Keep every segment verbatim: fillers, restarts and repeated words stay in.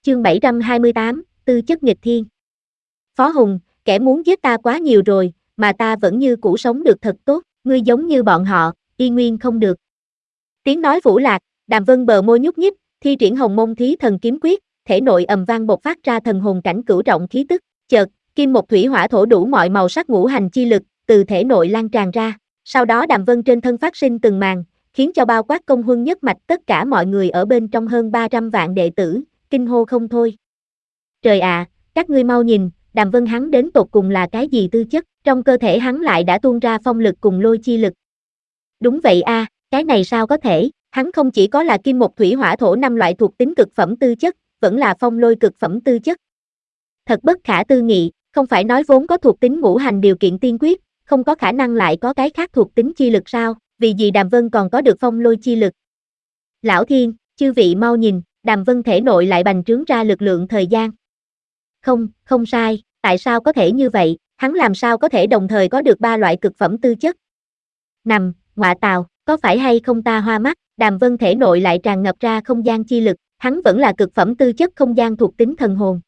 chương bảy trăm hai mươi tám, tư chất nghịch thiên. Phó Hùng, kẻ muốn giết ta quá nhiều rồi, mà ta vẫn như cũ sống được thật tốt, ngươi giống như bọn họ, y nguyên không được. Tiếng nói vũ lạc, Đàm Vân bờ môi nhúc nhích, thi triển Hồng Môn Thí Thần Kiếm Quyết, thể nội ầm vang bộc phát ra thần hồn cảnh cửu trọng khí tức, chợt, kim một thủy hỏa thổ đủ mọi màu sắc ngũ hành chi lực từ thể nội lan tràn ra, sau đó Đàm Vân trên thân phát sinh từng màn, khiến cho bao quát công huân nhất mạch tất cả mọi người ở bên trong hơn ba trăm vạn đệ tử, kinh hô không thôi. Trời ạ, à, các ngươi mau nhìn, Đàm Vân hắn đến tột cùng là cái gì tư chất, trong cơ thể hắn lại đã tuôn ra phong lực cùng lôi chi lực. Đúng vậy a, à, cái này sao có thể, hắn không chỉ có là kim một thủy hỏa thổ năm loại thuộc tính cực phẩm tư chất, vẫn là phong lôi cực phẩm tư chất. Thật bất khả tư nghị, không phải nói vốn có thuộc tính ngũ hành điều kiện tiên quyết, không có khả năng lại có cái khác thuộc tính chi lực sao, vì gì Đàm Vân còn có được phong lôi chi lực. Lão Thiên, chư vị mau nhìn, Đàm Vân thể nội lại bành trướng ra lực lượng thời gian. Không, không sai, tại sao có thể như vậy, hắn làm sao có thể đồng thời có được ba loại cực phẩm tư chất. Nằm, ngọa tào, có phải hay không ta hoa mắt, Đàm Vân thể nội lại tràn ngập ra không gian chi lực, hắn vẫn là cực phẩm tư chất không gian thuộc tính thần hồn.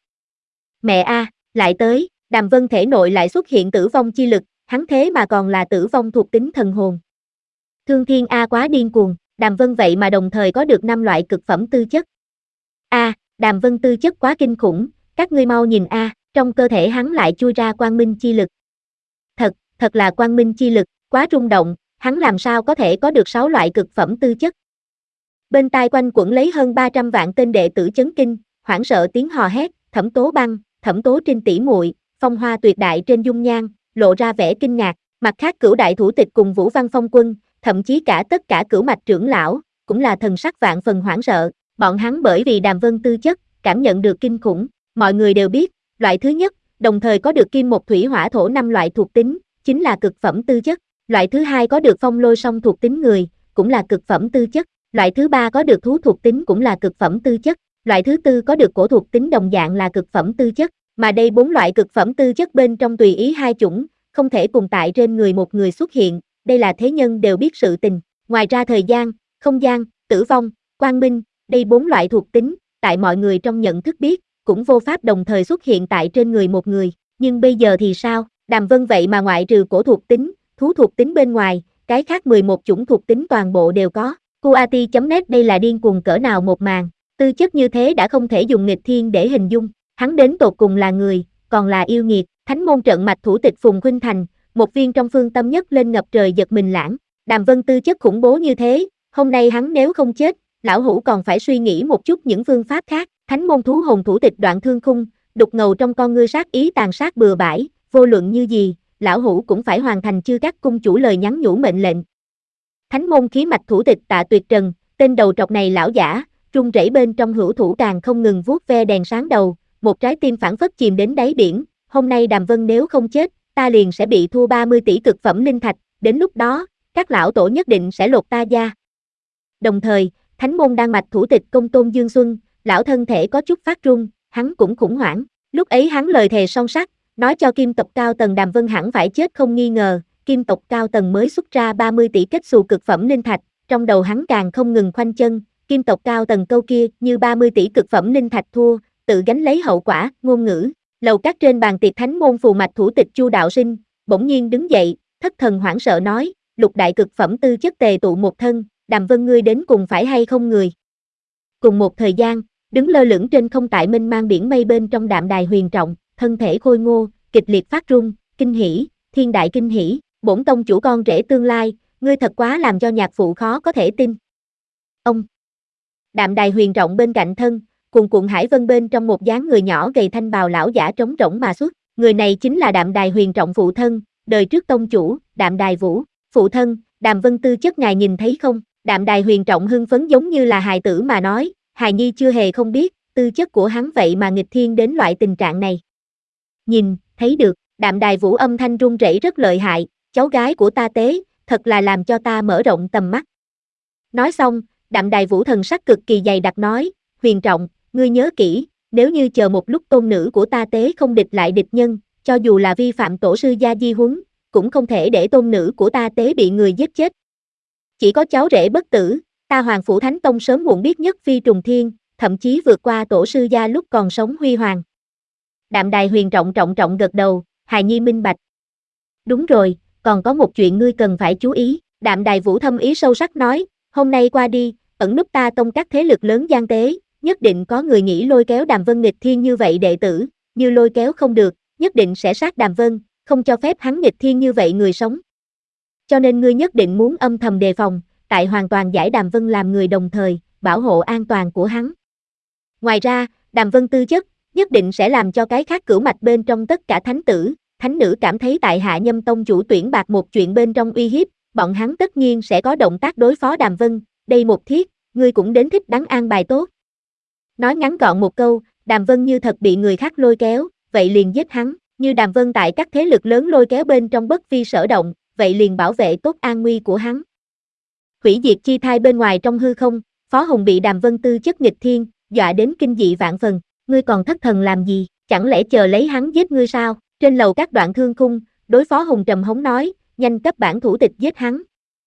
Mẹ a, à, lại tới, Đàm Vân thể nội lại xuất hiện tử vong chi lực, hắn thế mà còn là tử vong thuộc tính thần hồn. Thương Thiên A quá điên cuồng, Đàm Vân vậy mà đồng thời có được năm loại cực phẩm tư chất. A, à, Đàm Vân tư chất quá kinh khủng, các ngươi mau nhìn a, à, trong cơ thể hắn lại chui ra quang minh chi lực. Thật, thật là quang minh chi lực, quá rung động, hắn làm sao có thể có được sáu loại cực phẩm tư chất. Bên tai quanh quẩn lấy hơn ba trăm vạn tên đệ tử chấn kinh, hoảng sợ tiếng hò hét, Thẩm Tố Băng, Thẩm Tố Trinh tỷ muội, phong hoa tuyệt đại trên dung nhan, lộ ra vẻ kinh ngạc, mặt khác cửu đại thủ tịch cùng Vũ Văn Phong Quân, thậm chí cả tất cả cửu mạch trưởng lão, cũng là thần sắc vạn phần hoảng sợ, bọn hắn bởi vì Đàm Vân tư chất, cảm nhận được kinh khủng, mọi người đều biết, loại thứ nhất, đồng thời có được kim một thủy hỏa thổ năm loại thuộc tính, chính là cực phẩm tư chất, loại thứ hai có được phong lôi song thuộc tính người, cũng là cực phẩm tư chất, loại thứ ba có được thú thuộc tính cũng là cực phẩm tư chất, loại thứ tư có được cổ thuộc tính đồng dạng là cực phẩm tư chất, mà đây bốn loại cực phẩm tư chất bên trong tùy ý hai chủng, không thể cùng tại trên người một người xuất hiện, đây là thế nhân đều biết sự tình, ngoài ra thời gian, không gian, tử vong, quang minh, đây bốn loại thuộc tính, tại mọi người trong nhận thức biết, cũng vô pháp đồng thời xuất hiện tại trên người một người, nhưng bây giờ thì sao, Đàm Vân vậy mà ngoại trừ cổ thuộc tính, thú thuộc tính bên ngoài, cái khác mười một chủng thuộc tính toàn bộ đều có, Kuati chấm net đây là điên cuồng cỡ nào một màn, tư chất như thế đã không thể dùng nghịch thiên để hình dung, hắn đến tột cùng là người, còn là yêu nghiệt, Thánh môn trận mạch thủ tịch Phùng Khuynh Thành, một viên trong phương tâm nhất lên ngập trời giật mình lãng, Đàm Vân tư chất khủng bố như thế, hôm nay hắn nếu không chết, lão hủ còn phải suy nghĩ một chút những phương pháp khác, Thánh môn thú hồn thủ tịch Đoạn Thương Khung, đục ngầu trong con ngươi sát ý tàn sát bừa bãi, vô luận như gì, lão hủ cũng phải hoàn thành chư các cung chủ lời nhắn nhủ mệnh lệnh. Thánh môn khí mạch thủ tịch Tạ Tuyệt Trần, tên đầu trọc này lão giả, run rẩy bên trong hữu thủ càng không ngừng vuốt ve đèn sáng đầu, một trái tim phảng phất chìm đến đáy biển, hôm nay Đàm Vân nếu không chết, ta liền sẽ bị thua ba mươi tỷ cực phẩm linh thạch, đến lúc đó, các lão tổ nhất định sẽ lột ta da. Đồng thời, Thánh môn đan mạch thủ tịch Công Tôn Dương Xuân, lão thân thể có chút phát run, hắn cũng khủng hoảng, lúc ấy hắn lời thề son sắt, nói cho kim tộc cao tầng Đàm Vân hẳn phải chết không nghi ngờ, kim tộc cao tầng mới xuất ra ba mươi tỷ kết xù cực phẩm linh thạch, trong đầu hắn càng không ngừng khoanh chân, kim tộc cao tầng câu kia như ba mươi tỷ cực phẩm linh thạch thua, tự gánh lấy hậu quả, ngôn ngữ. Lầu các trên bàn tiệc Thánh môn phù mạch thủ tịch Chu Đạo Sinh, bỗng nhiên đứng dậy, thất thần hoảng sợ nói, lục đại cực phẩm tư chất tề tụ một thân, Đàm Vân ngươi đến cùng phải hay không người. Cùng một thời gian, đứng lơ lửng trên không tại mênh mang biển mây bên trong Đạm Đài Huyền Trọng, thân thể khôi ngô, kịch liệt phát run, kinh hỉ, thiên đại kinh hỉ, bổn tông chủ con rể tương lai, ngươi thật quá làm cho nhạc phụ khó có thể tin. Ông Đạm Đài Huyền Trọng bên cạnh thân, cuồn cuộn hải vân bên trong một dáng người nhỏ gầy thanh bào lão giả trống rỗng mà xuất, người này chính là Đạm Đài Huyền Trọng phụ thân, đời trước tông chủ, Đạm Đài Vũ, phụ thân, Đàm Vân tư chất ngài nhìn thấy không, Đạm Đài Huyền Trọng hưng phấn giống như là hài tử mà nói, hài nhi chưa hề không biết, tư chất của hắn vậy mà nghịch thiên đến loại tình trạng này. Nhìn, thấy được, Đạm Đài Vũ âm thanh run rẩy rất lợi hại, cháu gái của ta tế, thật là làm cho ta mở rộng tầm mắt. Nói xong, Đạm Đài Vũ thần sắc cực kỳ dày đặc nói, Huyền Trọng, ngươi nhớ kỹ, nếu như chờ một lúc tôn nữ của ta tế không địch lại địch nhân, cho dù là vi phạm tổ sư gia di huấn, cũng không thể để tôn nữ của ta tế bị người giết chết. Chỉ có cháu rể bất tử, ta Hoàng Phủ Thánh Tông sớm muộn biết nhất phi trùng thiên, thậm chí vượt qua tổ sư gia lúc còn sống huy hoàng. Đạm Đài Huyền trọng trọng trọng gật đầu, hài nhi minh bạch. Đúng rồi, còn có một chuyện ngươi cần phải chú ý, Đạm Đài Vũ thâm ý sâu sắc nói, hôm nay qua đi, ẩn núp ta tông các thế lực lớn gian tế, nhất định có người nghĩ lôi kéo Đàm Vân nghịch thiên như vậy đệ tử, như lôi kéo không được, nhất định sẽ sát Đàm Vân, không cho phép hắn nghịch thiên như vậy người sống. Cho nên ngươi nhất định muốn âm thầm đề phòng, tại hoàn toàn giải Đàm Vân làm người đồng thời, bảo hộ an toàn của hắn. Ngoài ra, Đàm Vân tư chất, nhất định sẽ làm cho cái khác cửu mạch bên trong tất cả thánh tử, thánh nữ cảm thấy tại Hạ Nhâm Tông chủ tuyển bạc một chuyện bên trong uy hiếp, bọn hắn tất nhiên sẽ có động tác đối phó Đàm Vân, đây một thiết, ngươi cũng đến thích đáng an bài tốt. Nói ngắn gọn một câu, Đàm Vân như thật bị người khác lôi kéo, vậy liền giết hắn, như Đàm Vân tại các thế lực lớn lôi kéo bên trong bất vi sở động, vậy liền bảo vệ tốt an nguy của hắn. Hủy diệt chi thai bên ngoài trong hư không, Phó Hùng bị Đàm Vân tư chất nghịch thiên, dọa đến kinh dị vạn phần, ngươi còn thất thần làm gì, chẳng lẽ chờ lấy hắn giết ngươi sao? Trên lầu các đoạn thương khung, đối Phó Hùng trầm hống nói, nhanh cấp bản thủ tịch giết hắn.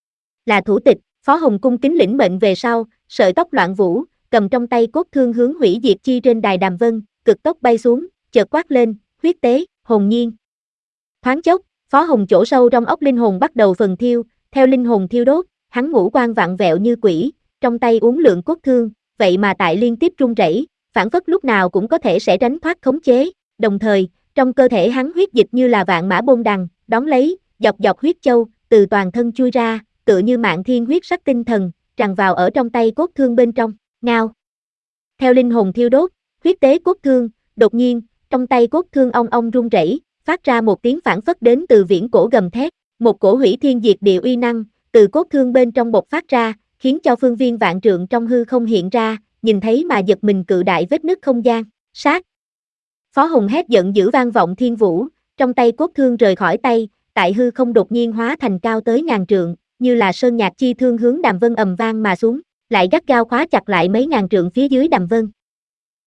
Là thủ tịch, Phó Hùng cung kính lĩnh mệnh về sau, sợi tóc loạn vũ, cầm trong tay cốt thương hướng hủy diệt chi trên đài Đàm Vân, cực tốc bay xuống, chợt quát lên, huyết tế, hồn nhiên. Thoáng chốc, Phó Hùng chỗ sâu trong ốc linh hồn bắt đầu phần thiêu, theo linh hồn thiêu đốt, hắn ngũ quan vặn vẹo như quỷ, trong tay uốn lượn cốt thương, vậy mà tại liên tiếp run rẩy, phản phất lúc nào cũng có thể sẽ tránh thoát khống chế, đồng thời, trong cơ thể hắn huyết dịch như là vạn mã bôn đằng, đón lấy, dọc dọc huyết châu, từ toàn thân chui ra, tựa như mạng thiên huyết sắc tinh thần, tràn vào ở trong tay cốt thương bên trong, ngao. Theo linh hồn thiêu đốt, huyết tế cốt thương, đột nhiên, trong tay cốt thương ong ong rung rẩy, phát ra một tiếng phản phất đến từ viễn cổ gầm thét, một cổ hủy thiên diệt địa uy năng, từ cốt thương bên trong bộc phát ra, khiến cho phương viên vạn trượng trong hư không hiện ra, nhìn thấy mà giật mình cự đại vết nứt không gian, sát. Phó Hùng hét giận dữ vang vọng thiên vũ, trong tay cốt thương rời khỏi tay, tại hư không đột nhiên hóa thành cao tới ngàn trượng, như là sơn nhạc chi thương hướng Đàm Vân ầm vang mà xuống, lại gắt gao khóa chặt lại mấy ngàn trượng phía dưới Đàm Vân.